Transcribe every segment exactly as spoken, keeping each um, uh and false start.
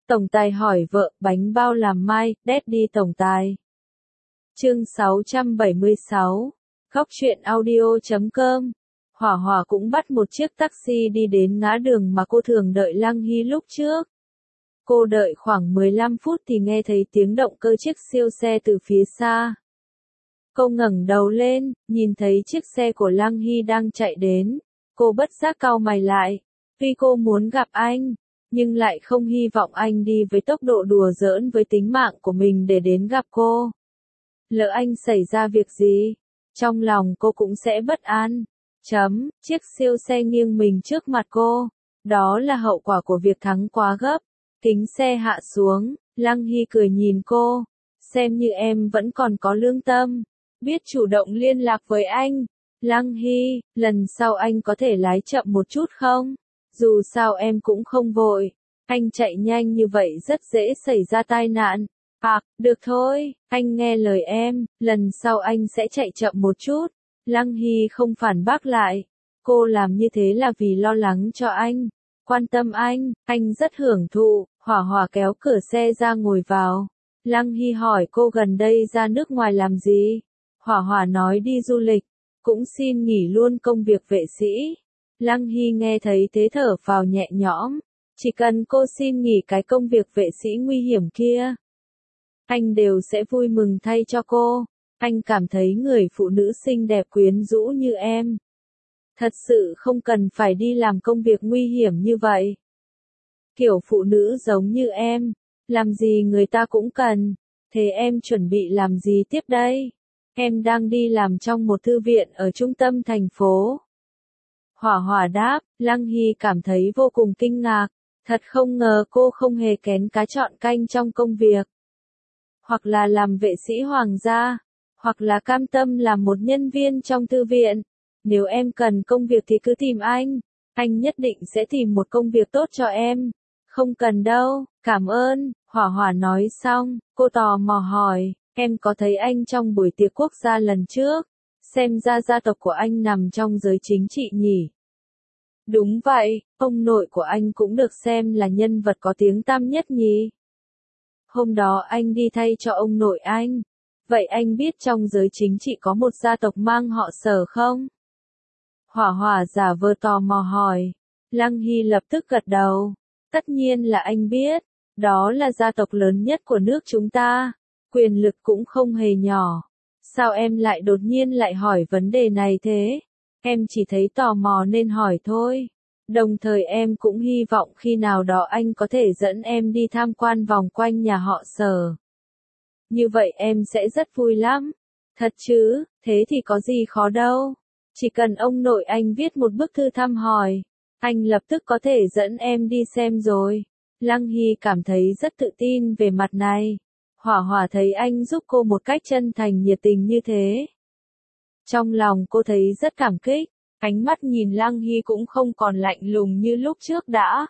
Tổng tài hỏi vợ, bánh bao làm mai, Daddy tổng tài. Chương sáu trăm bảy mươi sáu. Góc truyện audio chấm com. Hỏa Hỏa cũng bắt một chiếc taxi đi đến ngã đường mà cô thường đợi Lăng Hy lúc trước. Cô đợi khoảng mười lăm phút thì nghe thấy tiếng động cơ chiếc siêu xe từ phía xa. Cô ngẩng đầu lên, nhìn thấy chiếc xe của Lăng Hy đang chạy đến. Cô bất giác cau mày lại. Tuy cô muốn gặp anh, nhưng lại không hy vọng anh đi với tốc độ đùa giỡn với tính mạng của mình để đến gặp cô. Lỡ anh xảy ra việc gì, trong lòng cô cũng sẽ bất an. Chấm, chiếc siêu xe nghiêng mình trước mặt cô. Đó là hậu quả của việc thắng quá gấp. Kính xe hạ xuống, Lăng Hy cười nhìn cô. Xem như em vẫn còn có lương tâm, biết chủ động liên lạc với anh. Lăng Hy, lần sau anh có thể lái chậm một chút không? Dù sao em cũng không vội. Anh chạy nhanh như vậy rất dễ xảy ra tai nạn. À, được thôi, anh nghe lời em, lần sau anh sẽ chạy chậm một chút. Lăng Hy không phản bác lại. Cô làm như thế là vì lo lắng cho anh, quan tâm anh, anh rất hưởng thụ. Hỏa Hỏa kéo cửa xe ra ngồi vào. Lăng Hy hỏi cô gần đây ra nước ngoài làm gì? Hỏa Hỏa nói đi du lịch, cũng xin nghỉ luôn công việc vệ sĩ. Lăng Hy nghe thấy thế thở phào nhẹ nhõm. Chỉ cần cô xin nghỉ cái công việc vệ sĩ nguy hiểm kia, anh đều sẽ vui mừng thay cho cô. Anh cảm thấy người phụ nữ xinh đẹp quyến rũ như em, thật sự không cần phải đi làm công việc nguy hiểm như vậy. Kiểu phụ nữ giống như em, làm gì người ta cũng cần. Thế em chuẩn bị làm gì tiếp đây? Em đang đi làm trong một thư viện ở trung tâm thành phố. Hỏa Hỏa đáp. Lăng Hy cảm thấy vô cùng kinh ngạc. Thật không ngờ cô không hề kén cá chọn canh trong công việc. Hoặc là làm vệ sĩ hoàng gia, hoặc là cam tâm làm một nhân viên trong thư viện. Nếu em cần công việc thì cứ tìm anh, anh nhất định sẽ tìm một công việc tốt cho em. Không cần đâu, cảm ơn. Hỏa Hỏa nói xong, cô tò mò hỏi, em có thấy anh trong buổi tiệc quốc gia lần trước? Xem ra gia tộc của anh nằm trong giới chính trị nhỉ? Đúng vậy, ông nội của anh cũng được xem là nhân vật có tiếng tăm nhất nhỉ? Hôm đó anh đi thay cho ông nội anh. Vậy anh biết trong giới chính trị có một gia tộc mang họ Sở không? Hỏa Hỏa giả vờ tò mò hỏi. Lăng Hy lập tức gật đầu. Tất nhiên là anh biết. Đó là gia tộc lớn nhất của nước chúng ta. Quyền lực cũng không hề nhỏ. Sao em lại đột nhiên lại hỏi vấn đề này thế? Em chỉ thấy tò mò nên hỏi thôi. Đồng thời em cũng hy vọng khi nào đó anh có thể dẫn em đi tham quan vòng quanh nhà họ Sở. Như vậy em sẽ rất vui lắm. Thật chứ, thế thì có gì khó đâu. Chỉ cần ông nội anh viết một bức thư thăm hỏi, anh lập tức có thể dẫn em đi xem rồi. Lăng Hy cảm thấy rất tự tin về mặt này. Hỏa Hỏa thấy anh giúp cô một cách chân thành nhiệt tình như thế. Trong lòng cô thấy rất cảm kích. Ánh mắt nhìn Lăng Hy cũng không còn lạnh lùng như lúc trước đã,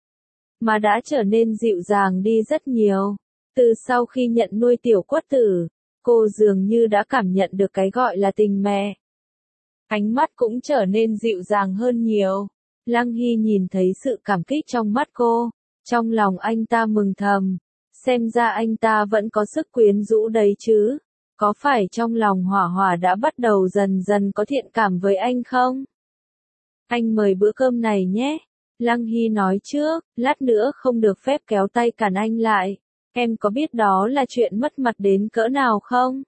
mà đã trở nên dịu dàng đi rất nhiều. Từ sau khi nhận nuôi tiểu quất tử, cô dường như đã cảm nhận được cái gọi là tình mẹ. Ánh mắt cũng trở nên dịu dàng hơn nhiều. Lăng Hy nhìn thấy sự cảm kích trong mắt cô. Trong lòng anh ta mừng thầm. Xem ra anh ta vẫn có sức quyến rũ đấy chứ. Có phải trong lòng Hỏa Hỏa đã bắt đầu dần dần có thiện cảm với anh không? Anh mời bữa cơm này nhé. Lăng Hy nói trước, lát nữa không được phép kéo tay cản anh lại. Em có biết đó là chuyện mất mặt đến cỡ nào không?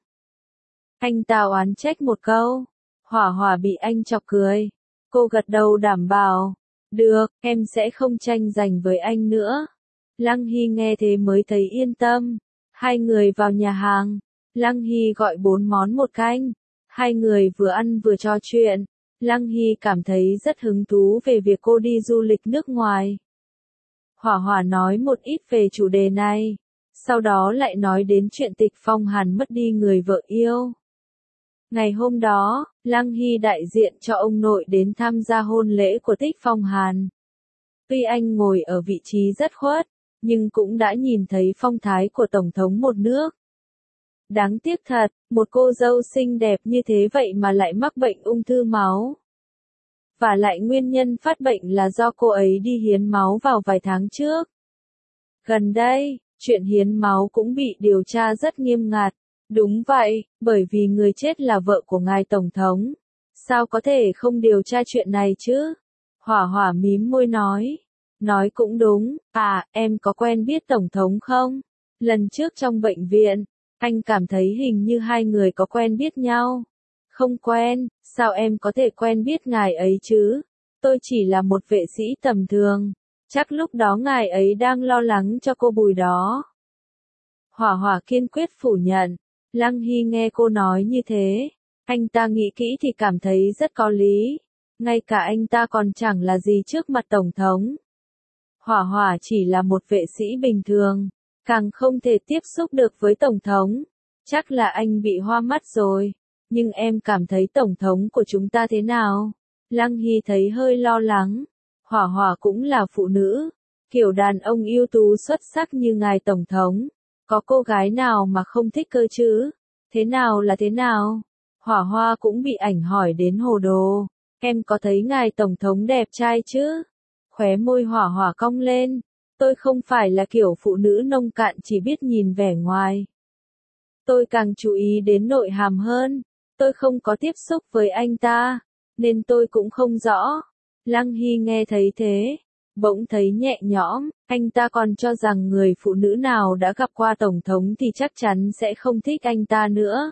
Anh ta oán trách một câu. Hỏa Hỏa bị anh chọc cười. Cô gật đầu đảm bảo. Được, em sẽ không tranh giành với anh nữa. Lăng Hy nghe thế mới thấy yên tâm. Hai người vào nhà hàng. Lăng Hy gọi bốn món một canh. Hai người vừa ăn vừa trò chuyện. Lăng Hy cảm thấy rất hứng thú về việc cô đi du lịch nước ngoài. Hỏa Hỏa nói một ít về chủ đề này. Sau đó lại nói đến chuyện Tịch Phong Hàn mất đi người vợ yêu. Ngày hôm đó, Lăng Hy đại diện cho ông nội đến tham gia hôn lễ của Tịch Phong Hàn. Tuy anh ngồi ở vị trí rất khuất, nhưng cũng đã nhìn thấy phong thái của Tổng thống một nước. Đáng tiếc thật, một cô dâu xinh đẹp như thế vậy mà lại mắc bệnh ung thư máu. Và lại nguyên nhân phát bệnh là do cô ấy đi hiến máu vào vài tháng trước. Gần đây, chuyện hiến máu cũng bị điều tra rất nghiêm ngặt. Đúng vậy, bởi vì người chết là vợ của ngài Tổng thống. Sao có thể không điều tra chuyện này chứ? Hỏa Hỏa mím môi nói. Nói cũng đúng, à, em có quen biết Tổng thống không? Lần trước trong bệnh viện, anh cảm thấy hình như hai người có quen biết nhau. Không quen, sao em có thể quen biết ngài ấy chứ? Tôi chỉ là một vệ sĩ tầm thường. Chắc lúc đó ngài ấy đang lo lắng cho cô Bùi đó. Hỏa Hỏa kiên quyết phủ nhận. Lăng Hy nghe cô nói như thế, anh ta nghĩ kỹ thì cảm thấy rất có lý. Ngay cả anh ta còn chẳng là gì trước mặt Tổng thống. Hỏa Hỏa chỉ là một vệ sĩ bình thường, càng không thể tiếp xúc được với Tổng thống. Chắc là anh bị hoa mắt rồi. Nhưng em cảm thấy Tổng thống của chúng ta thế nào? Lăng Hy thấy hơi lo lắng. Hỏa Hỏa cũng là phụ nữ. Kiểu đàn ông ưu tú xuất sắc như ngài Tổng thống. Có cô gái nào mà không thích cơ chứ? Thế nào là thế nào? Hỏa Hoa cũng bị ảnh hỏi đến hồ đồ. Em có thấy ngài Tổng thống đẹp trai chứ? Khóe môi Hỏa Hỏa cong lên. Tôi không phải là kiểu phụ nữ nông cạn chỉ biết nhìn vẻ ngoài. Tôi càng chú ý đến nội hàm hơn. Tôi không có tiếp xúc với anh ta, nên tôi cũng không rõ. Lăng Hy nghe thấy thế, bỗng thấy nhẹ nhõm. Anh ta còn cho rằng người phụ nữ nào đã gặp qua Tổng thống thì chắc chắn sẽ không thích anh ta nữa.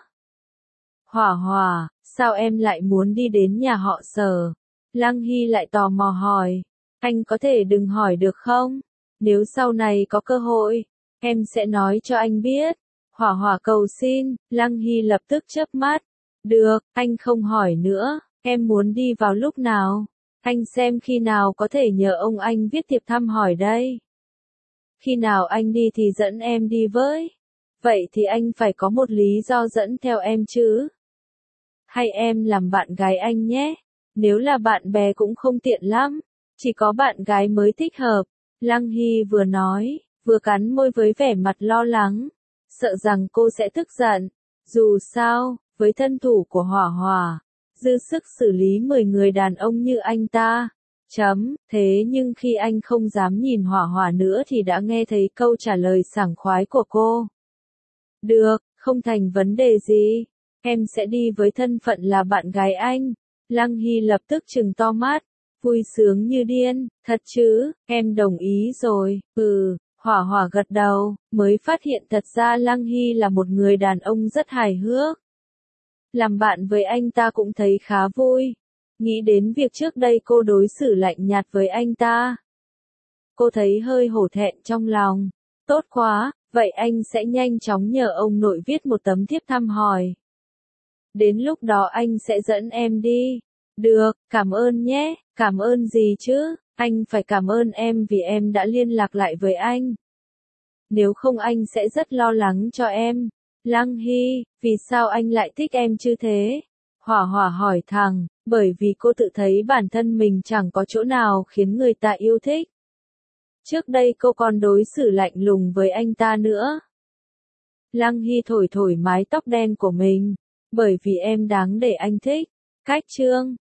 Hỏa Hỏa, sao em lại muốn đi đến nhà họ Sở? Lăng Hy lại tò mò hỏi. Anh có thể đừng hỏi được không? Nếu sau này có cơ hội, em sẽ nói cho anh biết. Hỏa Hỏa cầu xin. Lăng Hy lập tức chớp mắt. Được, anh không hỏi nữa. Em muốn đi vào lúc nào? Anh xem khi nào có thể nhờ ông anh viết thiệp thăm hỏi đây. Khi nào anh đi thì dẫn em đi với. Vậy thì anh phải có một lý do dẫn theo em chứ. Hay em làm bạn gái anh nhé. Nếu là bạn bè cũng không tiện lắm. Chỉ có bạn gái mới thích hợp. Lăng Hy vừa nói, vừa cắn môi với vẻ mặt lo lắng. Sợ rằng cô sẽ tức giận. Dù sao, với thân thủ của Hỏa Hỏa, dư sức xử lý mười người đàn ông như anh ta. Chấm, thế nhưng khi anh không dám nhìn Hỏa Hỏa nữa thì đã nghe thấy câu trả lời sảng khoái của cô. Được, không thành vấn đề gì. Em sẽ đi với thân phận là bạn gái anh. Lăng Hy lập tức trừng to mắt, vui sướng như điên. Thật chứ, em đồng ý rồi. Ừ, Hỏa Hỏa gật đầu, mới phát hiện thật ra Lăng Hy là một người đàn ông rất hài hước. Làm bạn với anh ta cũng thấy khá vui. Nghĩ đến việc trước đây cô đối xử lạnh nhạt với anh ta, cô thấy hơi hổ thẹn trong lòng. Tốt quá, vậy anh sẽ nhanh chóng nhờ ông nội viết một tấm thiếp thăm hỏi. Đến lúc đó anh sẽ dẫn em đi. Được, cảm ơn nhé. Cảm ơn gì chứ? Anh phải cảm ơn em vì em đã liên lạc lại với anh. Nếu không anh sẽ rất lo lắng cho em. Lăng Hy, vì sao anh lại thích em chứ thế? Hỏa Hỏa hỏi thẳng, bởi vì cô tự thấy bản thân mình chẳng có chỗ nào khiến người ta yêu thích. Trước đây cô còn đối xử lạnh lùng với anh ta nữa. Lăng Hy thổi thổi mái tóc đen của mình, bởi vì em đáng để anh thích. Cách chương